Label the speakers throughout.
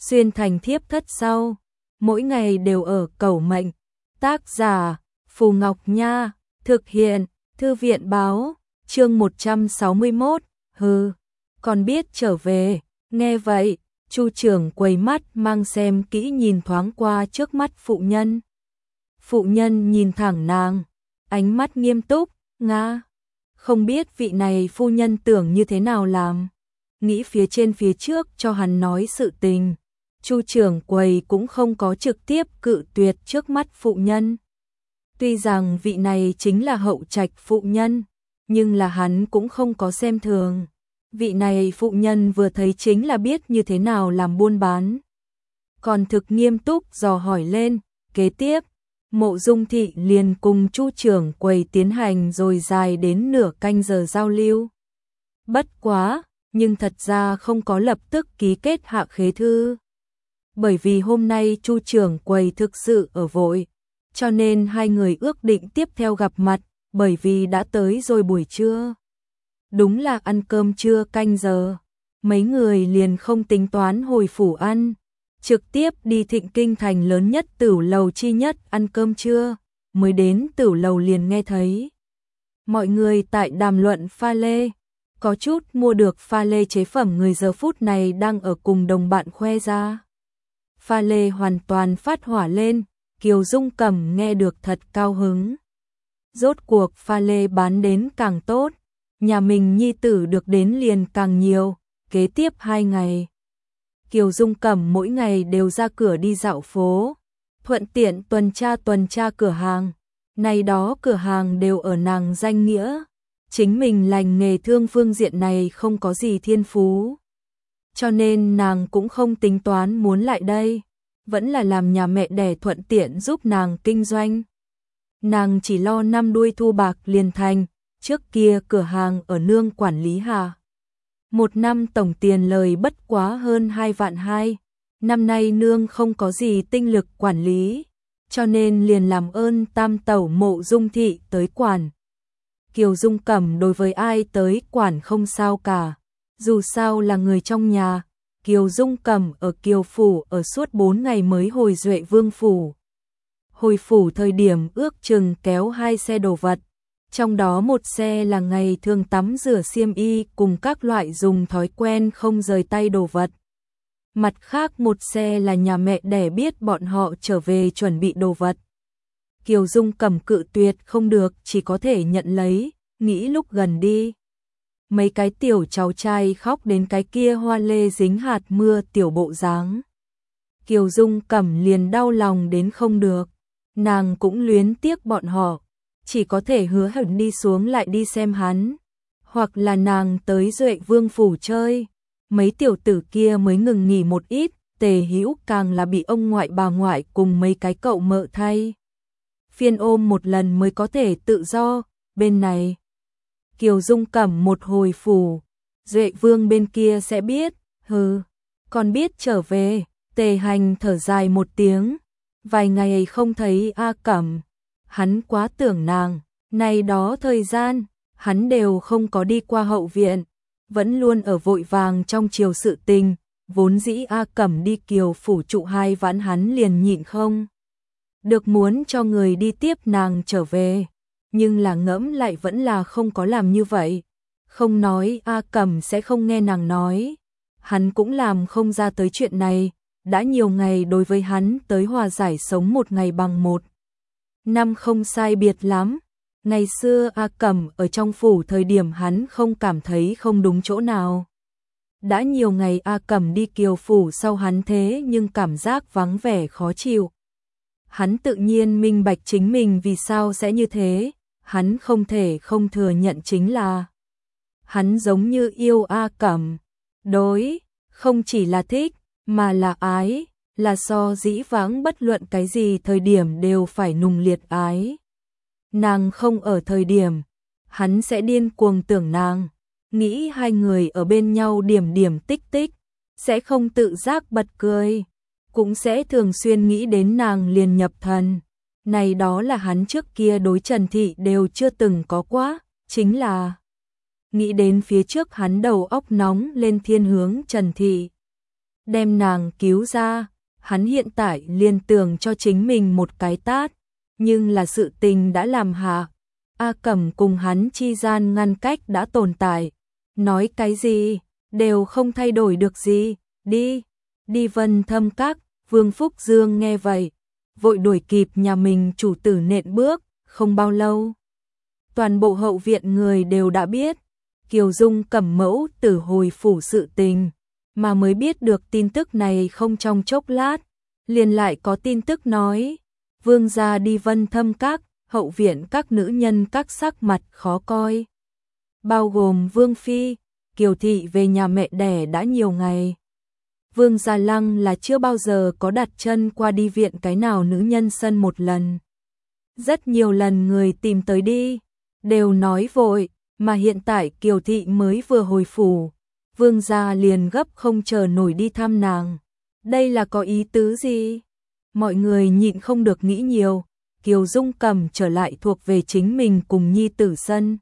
Speaker 1: xuyên thành thiếp thất sau, mỗi ngày đều ở cầu mệnh. Tác giả Phù Ngọc Nha, thực hiện Thư viện báo, chương 161, còn biết trở về. Nghe vậy, Chu trưởng quầy mắt mang xem kỹ nhìn thoáng qua trước mắt phụ nhân. Phụ nhân nhìn thẳng nàng, ánh mắt nghiêm túc, ngã. Không biết vị này phu nhân tưởng như thế nào làm. Nghĩ phía trên phía trước cho hắn nói sự tình. Chu trưởng quầy cũng không có trực tiếp cự tuyệt trước mắt phụ nhân. Tuy rằng vị này chính là hậu trạch phụ nhân, nhưng là hắn cũng không có xem thường. Vị này phụ nhân vừa thấy chính là biết như thế nào làm buôn bán. Còn thực nghiêm túc dò hỏi lên, kế tiếp, Mộ Dung Thị liền cùng Chu trưởng quầy tiến hành rồi dài đến nửa canh giờ giao lưu. Bất quá, nhưng thật ra không có lập tức ký kết hạ khế thư. Bởi vì hôm nay Chu trưởng quầy thực sự ở vội, cho nên hai người ước định tiếp theo gặp mặt, bởi vì đã tới rồi buổi trưa. Đúng là ăn cơm trưa canh giờ, mấy người liền không tính toán hồi phủ ăn, trực tiếp đi Thịnh Kinh thành lớn nhất tửu lầu chi nhất ăn cơm trưa, mới đến tửu lầu liền nghe thấy. Mọi người tại đàm luận pha lê, có chút mua được pha lê chế phẩm người giờ phút này đang ở cùng đồng bạn khoe ra. Pha lê hoàn toàn phát hỏa lên, Kiều Dung Cẩm nghe được thật cao hứng. Rốt cuộc pha lê bán đến càng tốt, nhà mình nhi tử được đến liền càng nhiều, kế tiếp 2 ngày. Kiều Dung Cẩm mỗi ngày đều ra cửa đi dạo phố, thuận tiện tuần tra cửa hàng. Này đó cửa hàng đều ở nàng danh nghĩa, chính mình lành nghề thương phương diện này không có gì thiên phú. Cho nên nàng cũng không tính toán muốn lại đây, vẫn là làm nhà mẹ đẻ thuận tiện giúp nàng kinh doanh. Nàng chỉ lo năm đuôi thu bạc liền thành, trước kia cửa hàng ở nương quản lý hạ. Một năm tổng tiền lời bất quá hơn 2 vạn 2, năm nay nương không có gì tinh lực quản lý, cho nên liền làm ơn tam tẩu Mộ Dung Thị tới quản. Kiều Dung Cẩm đối với ai tới quản không sao cả, dù sao là người trong nhà. Kiều Dung Cẩm ở Kiều Phủ ở suốt 4 ngày mới hồi Duệ Vương Phủ. Hồi phủ thời điểm ước chừng kéo 2 xe đồ vật, trong đó một xe là ngày thường tắm rửa xiêm y cùng các loại dùng thói quen không rời tay đồ vật. Mặt khác một xe là nhà mẹ đẻ biết bọn họ trở về chuẩn bị đồ vật. Kiều Dung Cẩm cự tuyệt không được, chỉ có thể nhận lấy, nghĩ lúc gần đi. Mấy cái tiểu cháu trai khóc đến cái kia hoa lê dính hạt mưa tiểu bộ dáng. Kiều Dung Cẩm liền đau lòng đến không được, nàng cũng luyến tiếc bọn họ, chỉ có thể hứa hẹn đi xuống lại đi xem hắn, hoặc là nàng tới Duệ Vương Phủ chơi. Mấy tiểu tử kia mới ngừng nghỉ một ít, Tề Hữu càng là bị ông ngoại bà ngoại cùng mấy cái cậu mợ thay phiên ôm một lần mới có thể tự do. Bên này Kiều Dung Cẩm một hồi phủ, Duệ Vương bên kia sẽ biết, còn biết trở về. Tề Hành thở dài một tiếng, vài ngày không thấy A Cẩm, hắn quá tưởng nàng, này đó thời gian, hắn đều không có đi qua hậu viện, vẫn luôn ở vội vàng trong triều sự tình, vốn dĩ A Cẩm đi Kiều Phủ trụ 2 vãn hắn liền nhịn không được muốn cho người đi tiếp nàng trở về. Nhưng là ngẫm lại vẫn là không có làm như vậy. Không nói A Cẩm sẽ không nghe nàng nói, hắn cũng làm không ra tới chuyện này. Đã nhiều ngày đối với hắn tới hòa giải sống một ngày bằng một năm không sai biệt lắm. Ngày xưa A Cẩm ở trong phủ thời điểm hắn không cảm thấy không đúng chỗ nào. Đã nhiều ngày A Cẩm đi Kiều Phủ sau hắn thế nhưng cảm giác vắng vẻ khó chịu. Hắn tự nhiên minh bạch chính mình vì sao sẽ như thế. Hắn không thể không thừa nhận chính là hắn giống như yêu A Cẩm. Đối, không chỉ là thích, mà là ái, là so dĩ vãng bất luận cái gì thời điểm đều phải nùng liệt ái. Nàng không ở thời điểm, hắn sẽ điên cuồng tưởng nàng, nghĩ hai người ở bên nhau điểm điểm tích tích, sẽ không tự giác bật cười, cũng sẽ thường xuyên nghĩ đến nàng liền nhập thần. Này đó là hắn trước kia đối Trần Thị đều chưa từng có quá, chính là nghĩ đến phía trước hắn đầu óc nóng lên thiên hướng Trần Thị. đem nàng cứu ra, hắn hiện tại liền tưởng cho chính mình một cái tát, nhưng là sự tình đã làm hạ. A Cẩm cùng hắn chi gian ngăn cách đã tồn tại, nói cái gì, đều không thay đổi được gì, đi Vân Thâm Các. Vương Phúc Dương nghe vậy, vội đuổi kịp nhà mình chủ tử nện bước, không bao lâu. Toàn bộ hậu viện người đều đã biết, Kiều Dung Cẩm mẫu tử hồi phủ sự tình, mà mới biết được tin tức này không trong chốc lát, liền lại có tin tức nói, vương gia đi Vân Thâm Các, hậu viện các nữ nhân các sắc mặt khó coi. Bao gồm Vương Phi, Kiều Thị về nhà mẹ đẻ đã nhiều ngày. Vương Gia Lăng là chưa bao giờ có đặt chân qua đi viện cái nào nữ nhân sân một lần. Rất nhiều lần người tìm tới đi, đều nói vội, mà hiện tại Kiều Thị mới vừa hồi phủ. Vương Gia liền gấp không chờ nổi đi thăm nàng. Đây là có ý tứ gì? Mọi người nhịn không được nghĩ nhiều, Kiều Dung Cẩm trở lại thuộc về chính mình cùng nhi tử sân.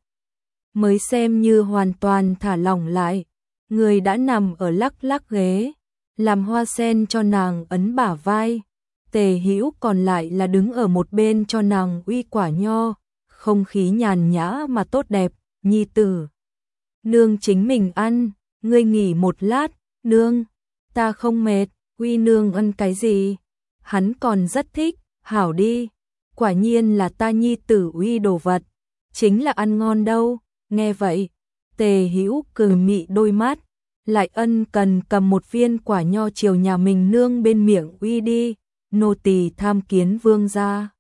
Speaker 1: Mới xem như hoàn toàn thả lỏng lại, người đã nằm ở lắc lắc ghế, làm Hoa Sen cho nàng ấn bả vai, Tề Hữu còn lại là đứng ở một bên cho nàng uy quả nho, không khí nhàn nhã mà tốt đẹp, nhi tử. Nương chính mình ăn, ngươi nghỉ một lát, nương, ta không mệt, uy nương ăn cái gì? Hắn còn rất thích, hảo đi, quả nhiên là ta nhi tử uy đồ vật, chính là ăn ngon đâu, nghe vậy, Tề Hữu cười mị đôi mắt, lại ân cần cầm một viên quả nho chiều nhà mình nương bên miệng uy đi, nô tỳ tham kiến vương gia.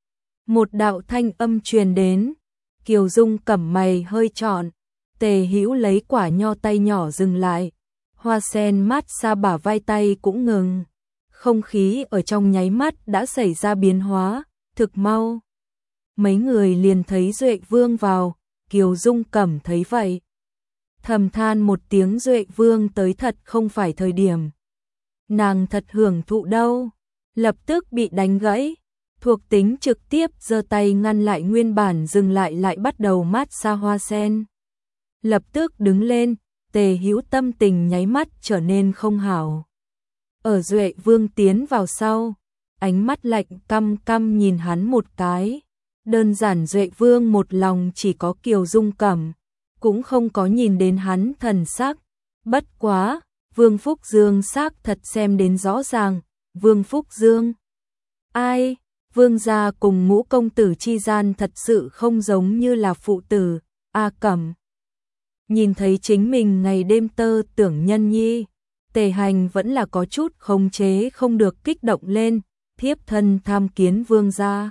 Speaker 1: Một đạo thanh âm truyền đến, Kiều Dung Cẩm mày hơi trọn, Tề Hữu lấy quả nho tay nhỏ dừng lại, Hoa Sen mát xa bả vai tay cũng ngừng, không khí ở trong nháy mắt đã xảy ra biến hóa, thực mau. Mấy người liền thấy Duệ Vương vào, Kiều Dung Cẩm thấy vậy, thầm than một tiếng, Duệ Vương tới thật không phải thời điểm. Nàng thật hưởng thụ đâu, lập tức bị đánh gãy, thuộc tính trực tiếp giơ tay ngăn lại, nguyên bản dừng lại bắt đầu mát xa Hoa Sen. Lập tức đứng lên, Tề Hữu tâm tình nháy mắt trở nên không hảo. Ở Duệ Vương tiến vào sau, ánh mắt lạnh căm căm nhìn hắn một cái. Đơn giản Duệ Vương một lòng chỉ có Kiều Dung Cẩm, cũng không có nhìn đến hắn thần sắc. Bất quá, Vương Phúc Dương sắc thật xem đến rõ ràng. Vương Phúc Dương? Ai? Vương gia cùng Ngũ công tử chi gian thật sự không giống như là phụ tử. A Cẩm nhìn thấy chính mình ngày đêm tơ tưởng nhân nhi, Tề Hành vẫn là có chút khống chế không được, kích động lên, thiếp thân tham kiến vương gia.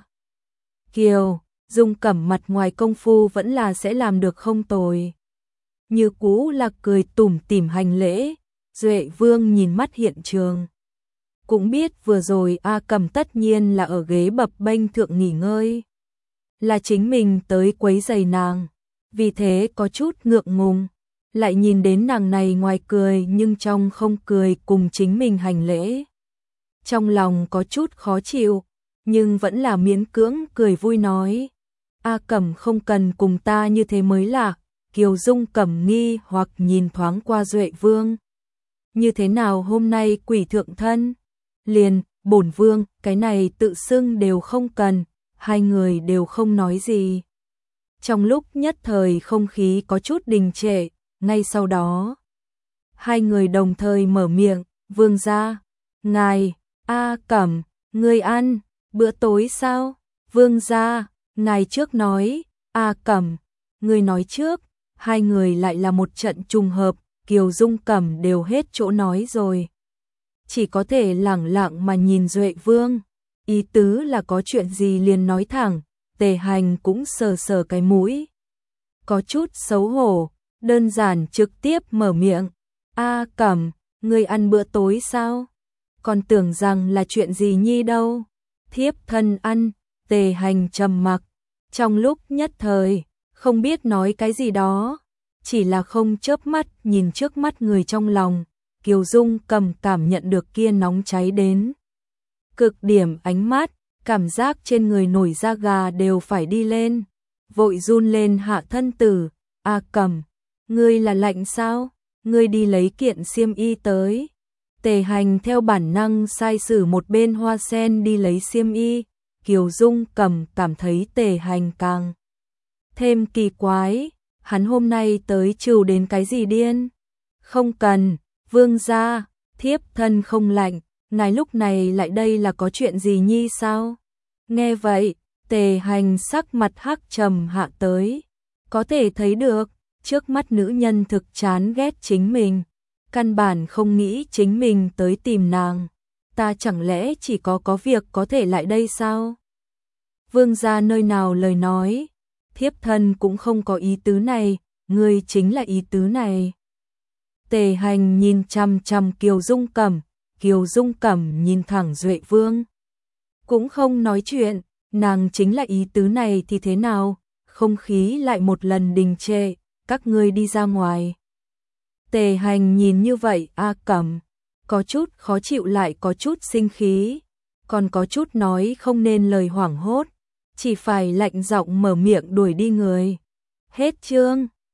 Speaker 1: Kiều Dung Cẩm mặt ngoài công phu vẫn là sẽ làm được không tồi, như cũ là cười tủm tỉm hành lễ. Duệ Vương nhìn mắt hiện trường, cũng biết vừa rồi A Cẩm tất nhiên là ở ghế bập bênh thượng nghỉ ngơi, là chính mình tới quấy rầy nàng, vì thế có chút ngượng ngùng, lại nhìn đến nàng này ngoài cười nhưng trong không cười cùng chính mình hành lễ. Trong lòng có chút khó chịu, nhưng vẫn là miễn cưỡng cười vui nói, A Cẩm không cần cùng ta như thế mới lạ. Kiều Dung Cẩm nghi hoặc nhìn thoáng qua Duệ Vương. Như thế nào hôm nay quỷ thượng thân? Liền, bổn vương, cái này tự xưng đều không cần, hai người đều không nói gì. Trong lúc nhất thời không khí có chút đình trệ, ngay sau đó, hai người đồng thời mở miệng, vương gia, ngài, A Cẩm, ngươi ăn, bữa tối sao? Vương gia, ngài trước nói, A Cẩm, ngươi nói trước. Hai người lại là một trận trùng hợp, Kiều Dung Cẩm đều hết chỗ nói rồi. Chỉ có thể lẳng lặng mà nhìn Duệ Vương, ý tứ là có chuyện gì liền nói thẳng. Tề Hành cũng sờ sờ cái mũi, có chút xấu hổ, đơn giản trực tiếp mở miệng, A Cẩm, ngươi ăn bữa tối sao? Còn tưởng rằng là chuyện gì nhi đâu. Thiếp thân ăn. Tề Hành trầm mặc, trong lúc nhất thời không biết nói cái gì đó, chỉ là không chớp mắt nhìn trước mắt người trong lòng. Kiều Dung Cẩm cảm nhận được kia nóng cháy đến cực điểm ánh mắt, cảm giác trên người nổi da gà đều phải đi lên, vội run lên hạ thân tử. A Cẩm, ngươi là lạnh sao? Ngươi đi lấy kiện xiêm y tới. Tề Hành theo bản năng sai sử một bên Hoa Sen đi lấy xiêm y, Kiều Dung Cẩm cảm thấy Tề Hành càng thêm kỳ quái, hắn hôm nay tới trừ đến cái gì điên? Không cần, vương gia, thiếp thân không lạnh, ngài lúc này lại đây là có chuyện gì nhi sao? Nghe vậy, Tề Hành sắc mặt hắc trầm hạ tới, có thể thấy được, trước mắt nữ nhân thực chán ghét chính mình, căn bản không nghĩ chính mình tới tìm nàng, ta chẳng lẽ chỉ có việc có thể lại đây sao? Vương gia nơi nào lời nói, thiếp thân cũng không có ý tứ này, ngươi chính là ý tứ này. Tề Hành nhìn chằm chằm Kiều Dung Cẩm, Kiều Dung Cẩm nhìn thẳng Duệ Vương, cũng không nói chuyện, nàng chính là ý tứ này thì thế nào? Không khí lại một lần đình trệ, các ngươi đi ra ngoài. Tề Hành nhìn như vậy, Cẩm, có chút khó chịu lại có chút sinh khí, còn có chút nói không nên lời hoảng hốt, chỉ phải lạnh giọng mở miệng đuổi đi người. Hết chương.